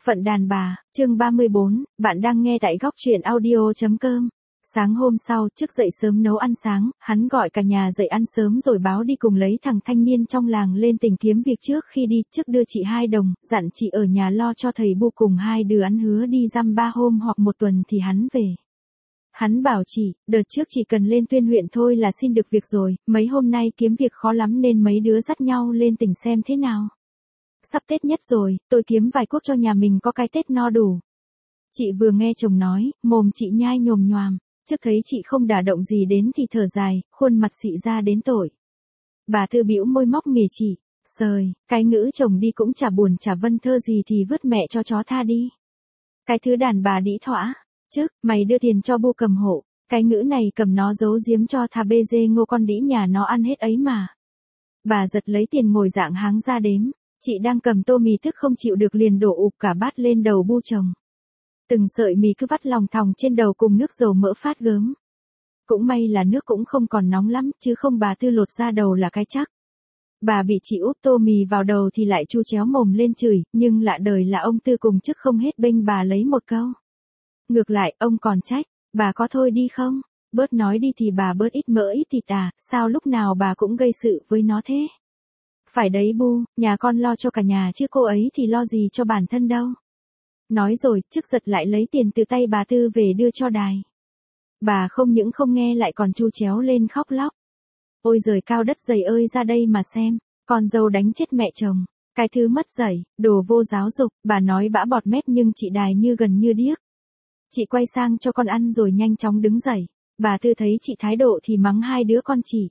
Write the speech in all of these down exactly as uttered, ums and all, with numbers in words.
Phận đàn bà, chương ba mươi bốn, bạn đang nghe tại góc truyện audio.com. Sáng hôm sau, trước dậy sớm nấu ăn sáng, hắn gọi cả nhà dậy ăn sớm rồi báo đi cùng lấy thằng thanh niên trong làng lên tỉnh kiếm việc trước khi đi, trước đưa chị hai đồng, dặn chị ở nhà lo cho thầy Bu cùng hai đứa ăn hứa đi dăm ba hôm hoặc một tuần thì hắn về. Hắn bảo chị, đợt trước chỉ cần lên Tuyên huyện thôi là xin được việc rồi, mấy hôm nay kiếm việc khó lắm nên mấy đứa dắt nhau lên tỉnh xem thế nào. Sắp Tết nhất rồi, tôi kiếm vài cuốc cho nhà mình có cái Tết no đủ. Chị vừa nghe chồng nói, mồm chị nhai nhồm nhoàm, trước thấy chị không đả động gì đến thì thở dài, khuôn mặt xị ra đến tội. Bà Thư bĩu môi móc mỉa chị, sời, cái ngữ chồng đi cũng chả buồn chả vân thơ gì thì vứt mẹ cho chó tha đi. Cái thứ đàn bà đĩ thỏa, chứ, mày đưa tiền cho Bu cầm hộ, cái ngữ này cầm nó giấu giếm cho thà bê dê ngô con đĩ nhà nó ăn hết ấy mà. Bà giật lấy tiền ngồi dạng háng ra đếm. Chị đang cầm tô mì thức không chịu được liền đổ ụp cả bát lên đầu Bu chồng. Từng sợi mì cứ vắt lòng thòng trên đầu cùng nước dầu mỡ phát gớm. Cũng may là nước cũng không còn nóng lắm chứ không bà Tư lột ra đầu là cái chắc. Bà bị chị úp tô mì vào đầu thì lại chu chéo mồm lên chửi, nhưng lạ đời là ông Tư cùng chức không hết bênh bà lấy một câu. Ngược lại ông còn trách, bà có thôi đi không? Bớt nói đi thì bà bớt ít mỡ ít thịt à, sao lúc nào bà cũng gây sự với nó thế? Phải đấy Bu, nhà con lo cho cả nhà chứ cô ấy thì lo gì cho bản thân đâu. Nói rồi, chức giật lại lấy tiền từ tay bà Tư về đưa cho đài. Bà không những không nghe lại còn chu chéo lên khóc lóc. Ôi giời cao đất dày ơi ra đây mà xem, con dâu đánh chết mẹ chồng, cái thứ mất dạy, đồ vô giáo dục, bà nói bã bọt mép nhưng chị đài như gần như điếc. Chị quay sang cho con ăn rồi nhanh chóng đứng dậy, bà Tư thấy chị thái độ thì mắng hai đứa con chị.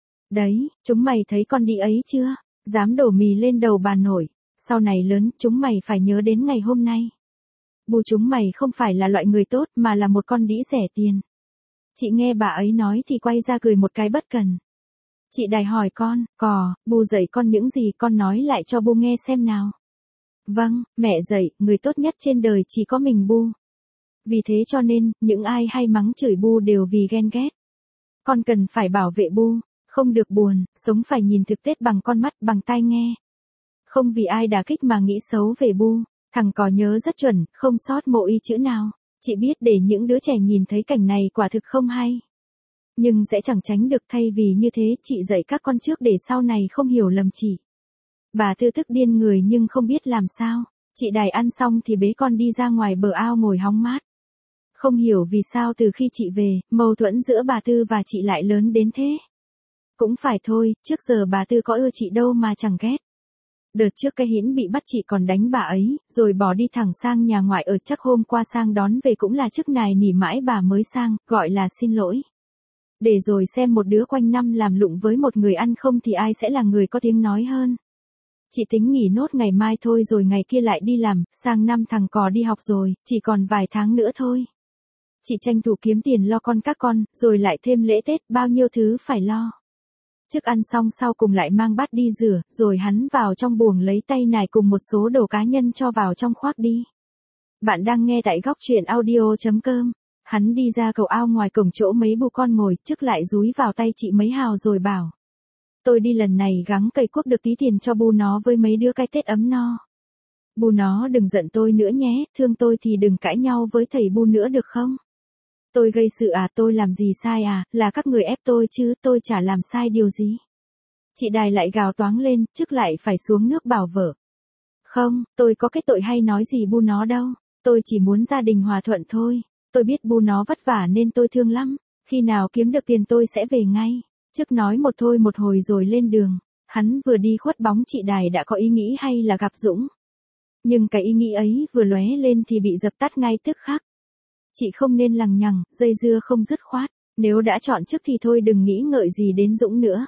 Đấy, chúng mày thấy con đi ấy chưa? Dám đổ mì lên đầu bà nội, sau này lớn chúng mày phải nhớ đến ngày hôm nay. Bu chúng mày không phải là loại người tốt mà là một con đĩ rẻ tiền. Chị nghe bà ấy nói thì quay ra cười một cái bất cần. Chị đài hỏi con, cò, Bu dạy con những gì con nói lại cho Bu nghe xem nào. Vâng, mẹ dạy, người tốt nhất trên đời chỉ có mình Bu. Vì thế cho nên, những ai hay mắng chửi Bu đều vì ghen ghét. Con cần phải bảo vệ Bu. Không được buồn, sống phải nhìn thực Tết bằng con mắt bằng tai nghe. Không vì ai đả kích mà nghĩ xấu về Bu, thằng có nhớ rất chuẩn, không sót mộ y chữ nào. Chị biết để những đứa trẻ nhìn thấy cảnh này quả thực không hay. Nhưng sẽ chẳng tránh được thay vì như thế chị dạy các con trước để sau này không hiểu lầm chị. Bà Tư tức điên người nhưng không biết làm sao. Chị đài ăn xong thì bế con đi ra ngoài bờ ao ngồi hóng mát. Không hiểu vì sao từ khi chị về, mâu thuẫn giữa bà Tư và chị lại lớn đến thế. Cũng phải thôi, trước giờ bà Tư có ưa chị đâu mà chẳng ghét. Đợt trước cái Hiến bị bắt chị còn đánh bà ấy, rồi bỏ đi thẳng sang nhà ngoại ở, chắc hôm qua sang đón về cũng là chức nài nỉ mãi bà mới sang, gọi là xin lỗi. Để rồi xem một đứa quanh năm làm lụng với một người ăn không thì ai sẽ là người có tiếng nói hơn. Chị tính nghỉ nốt ngày mai thôi rồi ngày kia lại đi làm, sang năm thằng cò đi học rồi, chỉ còn vài tháng nữa thôi. Chị tranh thủ kiếm tiền lo con các con, rồi lại thêm lễ Tết, bao nhiêu thứ phải lo. Trước ăn xong sau cùng lại mang bát đi rửa, rồi hắn vào trong buồng lấy tay nải cùng một số đồ cá nhân cho vào trong khoác đi. Bạn đang nghe tại góc truyện audio.com. Hắn đi ra cầu ao ngoài cổng chỗ mấy Bu con ngồi, trước lại dúi vào tay chị mấy hào rồi bảo. Tôi đi lần này gắng cày cuốc được tí tiền cho Bu nó với mấy đứa cái Tết ấm no. Bu nó đừng giận tôi nữa nhé, thương tôi thì đừng cãi nhau với thầy Bu nữa được không? Tôi gây sự à, tôi làm gì sai à, là các người ép tôi chứ, tôi chả làm sai điều gì. Chị đài lại gào toáng lên, trước lại phải xuống nước bảo vợ. Không, tôi có cái tội hay nói gì Bu nó đâu, tôi chỉ muốn gia đình hòa thuận thôi. Tôi biết Bu nó vất vả nên tôi thương lắm, khi nào kiếm được tiền tôi sẽ về ngay. Trước nói một thôi một hồi rồi lên đường, hắn vừa đi khuất bóng chị đài đã có ý nghĩ hay là gặp Dũng. Nhưng cái ý nghĩ ấy vừa lóe lên thì bị dập tắt ngay tức khắc. Chị không nên lằng nhằng, dây dưa không dứt khoát, nếu đã chọn trước thì thôi đừng nghĩ ngợi gì đến Dũng nữa.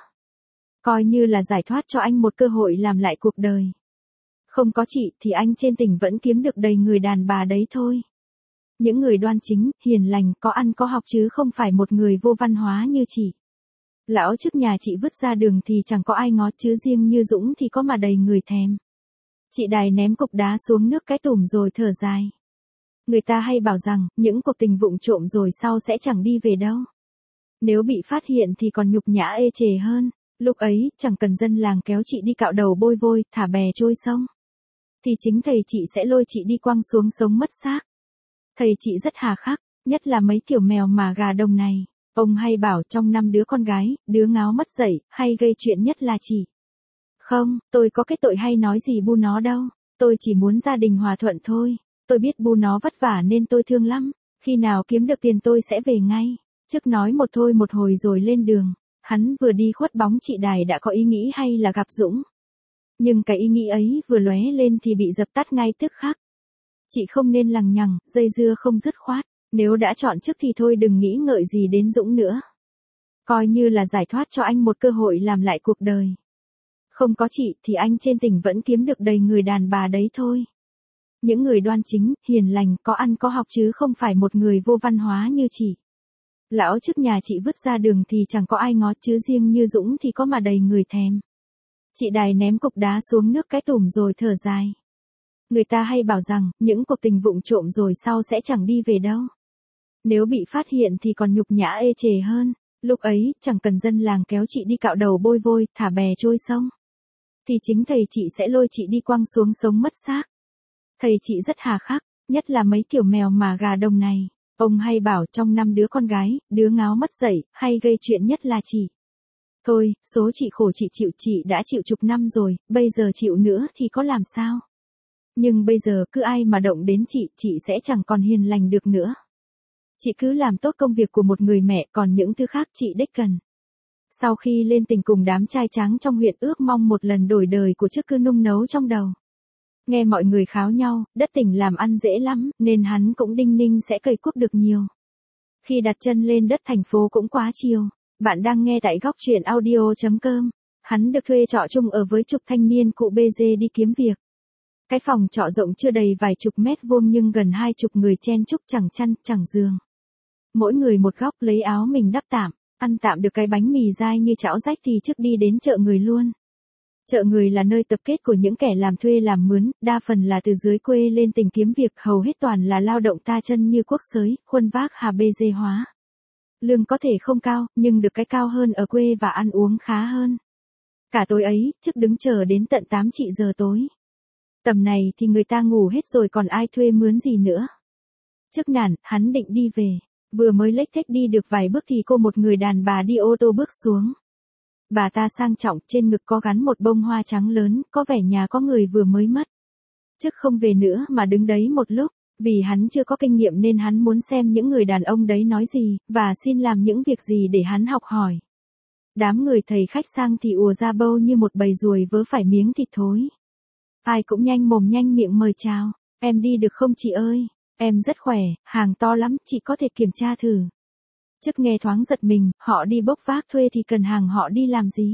Coi như là giải thoát cho anh một cơ hội làm lại cuộc đời. Không có chị thì anh trên tỉnh vẫn kiếm được đầy người đàn bà đấy thôi. Những người đoan chính, hiền lành, có ăn có học chứ không phải một người vô văn hóa như chị. Lão trước nhà chị vứt ra đường thì chẳng có ai ngó chứ riêng như Dũng thì có mà đầy người thèm. Chị đài ném cục đá xuống nước cái tủm rồi thở dài. Người ta hay bảo rằng, những cuộc tình vụng trộm rồi sau sẽ chẳng đi về đâu. Nếu bị phát hiện thì còn nhục nhã ê chề hơn, lúc ấy, chẳng cần dân làng kéo chị đi cạo đầu bôi vôi, thả bè trôi sông. thì chính thầy chị sẽ lôi chị đi quăng xuống sống mất xác. Thầy chị rất hà khắc, nhất là mấy kiểu mèo mà gà đồng này. Ông hay bảo trong năm đứa con gái, đứa ngáo mất dậy, hay gây chuyện nhất là chị. Không, tôi có cái tội hay nói gì bu nó đâu. Tôi chỉ muốn gia đình hòa thuận thôi. Tôi biết bu nó vất vả nên tôi thương lắm. Khi nào kiếm được tiền tôi sẽ về ngay. Trước nói một thôi một hồi rồi lên đường. Hắn vừa đi khuất bóng chị Đài đã có ý nghĩ hay là gặp Dũng. Nhưng cái ý nghĩ ấy vừa lóe lên thì bị dập tắt ngay tức khắc. Chị không nên lằng nhằng, dây dưa không dứt khoát. Nếu đã chọn trước thì thôi đừng nghĩ ngợi gì đến Dũng nữa. Coi như là giải thoát cho anh một cơ hội làm lại cuộc đời. Không có chị thì anh trên tỉnh vẫn kiếm được đầy người đàn bà đấy thôi. Những người đoan chính, hiền lành, có ăn có học chứ không phải một người vô văn hóa như chị. Lão trước nhà chị vứt ra đường thì chẳng có ai ngó chứ riêng như Dũng thì có mà đầy người thèm. Chị Đài ném cục đá xuống nước cái tủm rồi thở dài. Người ta hay bảo rằng, những cuộc tình vụng trộm rồi sau sẽ chẳng đi về đâu. Nếu bị phát hiện thì còn nhục nhã ê chề hơn. Lúc ấy, chẳng cần dân làng kéo chị đi cạo đầu bôi vôi, thả bè trôi sông. Thì chính thầy chị sẽ lôi chị đi quăng xuống sống mất xác. Thầy chị rất hà khắc, nhất là mấy kiểu mèo mà gà đồng này. Ông hay bảo trong năm đứa con gái, đứa ngáo mất dậy, hay gây chuyện nhất là chị. Thôi, số chị khổ chị chịu chị đã chịu chục năm rồi, bây giờ chịu nữa thì có làm sao? Nhưng bây giờ cứ ai mà động đến chị, chị sẽ chẳng còn hiền lành được nữa. Chị cứ làm tốt công việc của một người mẹ, còn những thứ khác chị đích cần. Sau khi lên tỉnh cùng đám trai tráng trong huyện ước mong một lần đổi đời của chức cứ nung nấu trong đầu. Nghe mọi người kháo nhau, đất tỉnh làm ăn dễ lắm, nên hắn cũng đinh ninh sẽ cày cuốc được nhiều. Khi đặt chân lên đất thành phố cũng quá chiều. Bạn đang nghe tại góc truyện audio chấm com. Hắn được thuê trọ chung ở với chục thanh niên cụ bê dê đi kiếm việc. Cái phòng trọ rộng chưa đầy vài chục mét vuông nhưng gần hai chục người chen chúc chẳng chăn, chẳng giường. Mỗi người một góc lấy áo mình đắp tạm, ăn tạm được cái bánh mì dai như chảo rách thì trước đi đến chợ người luôn. Chợ người là nơi tập kết của những kẻ làm thuê làm mướn, đa phần là từ dưới quê lên tỉnh kiếm việc, hầu hết toàn là lao động ta chân như cuốc xới, khuân vác hà bê dê hóa. Lương có thể không cao, nhưng được cái cao hơn ở quê và ăn uống khá hơn. Cả tối ấy, chức đứng chờ đến tận tám giờ tối. Tầm này thì người ta ngủ hết rồi còn ai thuê mướn gì nữa. Chức nản, hắn định đi về. Vừa mới lếch thếch đi được vài bước thì cô một người đàn bà đi ô tô bước xuống. Bà ta sang trọng, trên ngực có gắn một bông hoa trắng lớn, có vẻ nhà có người vừa mới mất. Chức không về nữa mà đứng đấy một lúc, vì hắn chưa có kinh nghiệm nên hắn muốn xem những người đàn ông đấy nói gì, và xin làm những việc gì để hắn học hỏi. Đám người thầy khách sang thì ùa ra bâu như một bầy ruồi vớ phải miếng thịt thối. Ai cũng nhanh mồm nhanh miệng mời chào, em đi được không chị ơi? Em rất khỏe, hàng to lắm, chị có thể kiểm tra thử. Chức nghe thoáng giật mình, họ đi bốc vác thuê thì cần hàng họ đi làm gì?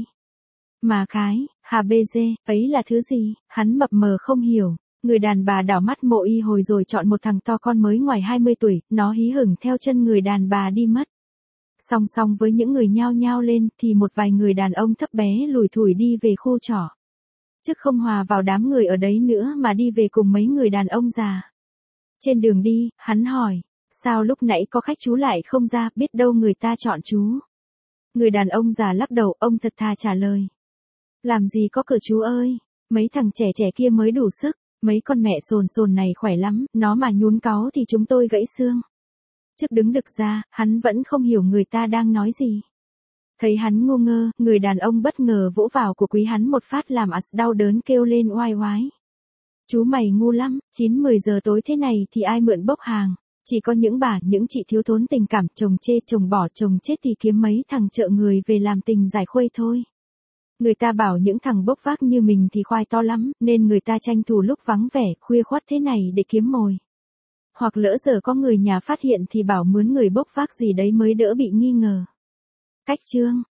Mà khái, hà bê dê, ấy là thứ gì? Hắn mập mờ không hiểu. Người đàn bà đảo mắt mộ y hồi rồi chọn một thằng to con mới ngoài hai mươi tuổi, nó hí hửng theo chân người đàn bà đi mất. Song song với những người nhao nhao lên thì một vài người đàn ông thấp bé lủi thủi đi về khu trọ. Chức không hòa vào đám người ở đấy nữa mà đi về cùng mấy người đàn ông già. Trên đường đi, hắn hỏi, sao lúc nãy có khách chú lại không ra, biết đâu người ta chọn chú. Người đàn ông già lắc đầu, ông thật thà trả lời. Làm gì có cửa chú ơi, mấy thằng trẻ trẻ kia mới đủ sức, mấy con mẹ sồn sồn này khỏe lắm, nó mà nhún cáu thì chúng tôi gãy xương. Chức đứng đực ra, hắn vẫn không hiểu người ta đang nói gì. Thấy hắn ngu ngơ, người đàn ông bất ngờ vỗ vào của quý hắn một phát làm ạt đau đớn kêu lên oai oái. Chú mày ngu lắm, chín mười giờ tối thế này thì ai mượn bốc hàng, chỉ có những bà, những chị thiếu thốn tình cảm, chồng chê chồng bỏ chồng chết thì kiếm mấy thằng chợ người về làm tình giải khuây thôi. Người ta bảo những thằng bốc vác như mình thì khoai to lắm, nên người ta tranh thủ lúc vắng vẻ, khuya khoắt thế này để kiếm mồi. Hoặc lỡ giờ có người nhà phát hiện thì bảo mướn người bốc vác gì đấy mới đỡ bị nghi ngờ. Cách chương